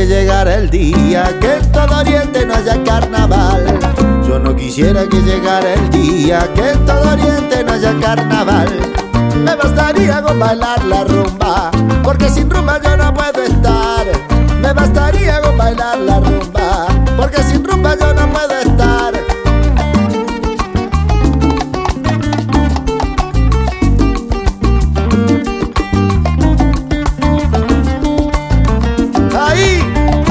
que llegara el día que en todo Oriente no haya carnaval. Yo no quisiera que llegara el día que en todo Oriente no haya carnaval. Me bastaría con bailar la rumba, porque sin rumba yo no puedo estar. Me bastaría con bailar la rumba, porque sin rumba yo no puedo estar. Ahí.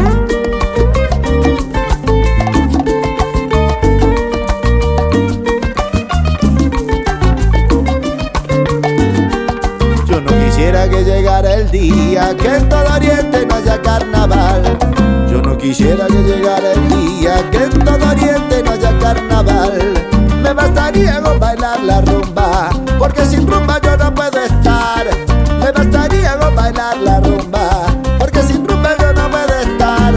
Yo no quisiera que llegara el día que en todo Oriente no haya carnaval. Yo no quisiera que llegara el día que en todo Oriente no haya carnaval. Me bastaría con bailar la rumba, porque sin rumba yo no puedo estar. Me bastaría con bailar la rumba, porque sin rumba yo no puedo estar.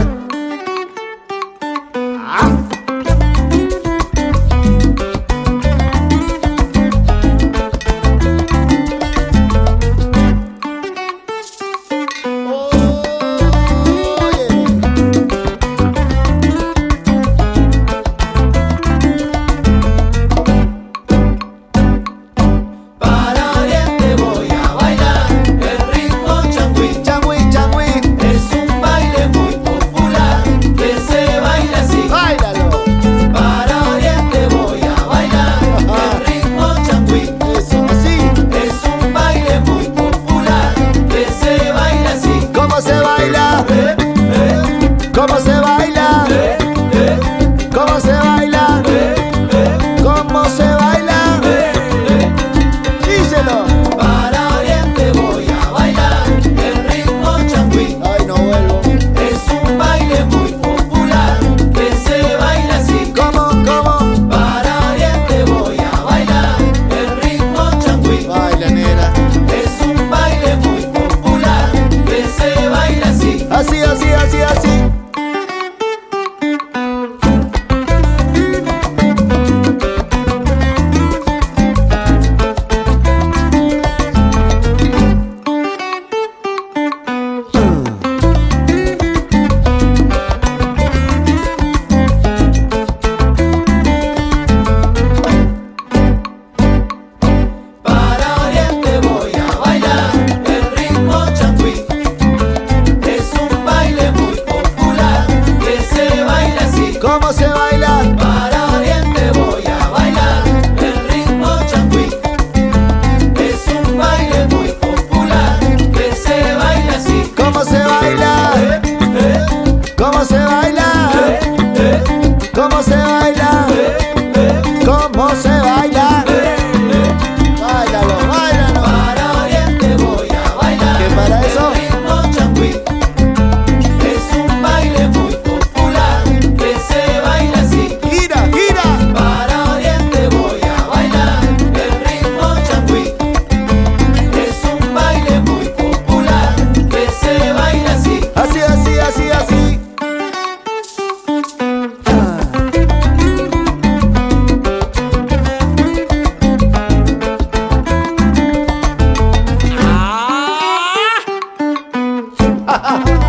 ¿Cómo se baila? ¿Cómo se baila? ¿Cómo se baila? Díselo. Para Oriente voy a bailar el ritmo changüí. Ay, no vuelvo. Es un baile muy popular que se baila así. ¿Cómo? Para Oriente voy a bailar el ritmo changüí. Baila, nena. Es un baile muy popular que se baila así. Así, así, así, así. ¿Cómo se baila? Para Oriente voy a bailar el ritmo changüí. Es un baile muy popular que se baila así. ¿Cómo se baila? ¿Cómo se baila? ¿Cómo se baila? ¿Cómo se baila? Báilalo, báilalo. Para Oriente voy a bailar ¿Qué para eso? el ritmo changüí. Es un baile muy popular que se baila así. Gira, gira. Para Oriente voy a bailar el ritmo changüí. Es un baile muy popular que se baila así. Así, así, así, así. Ah.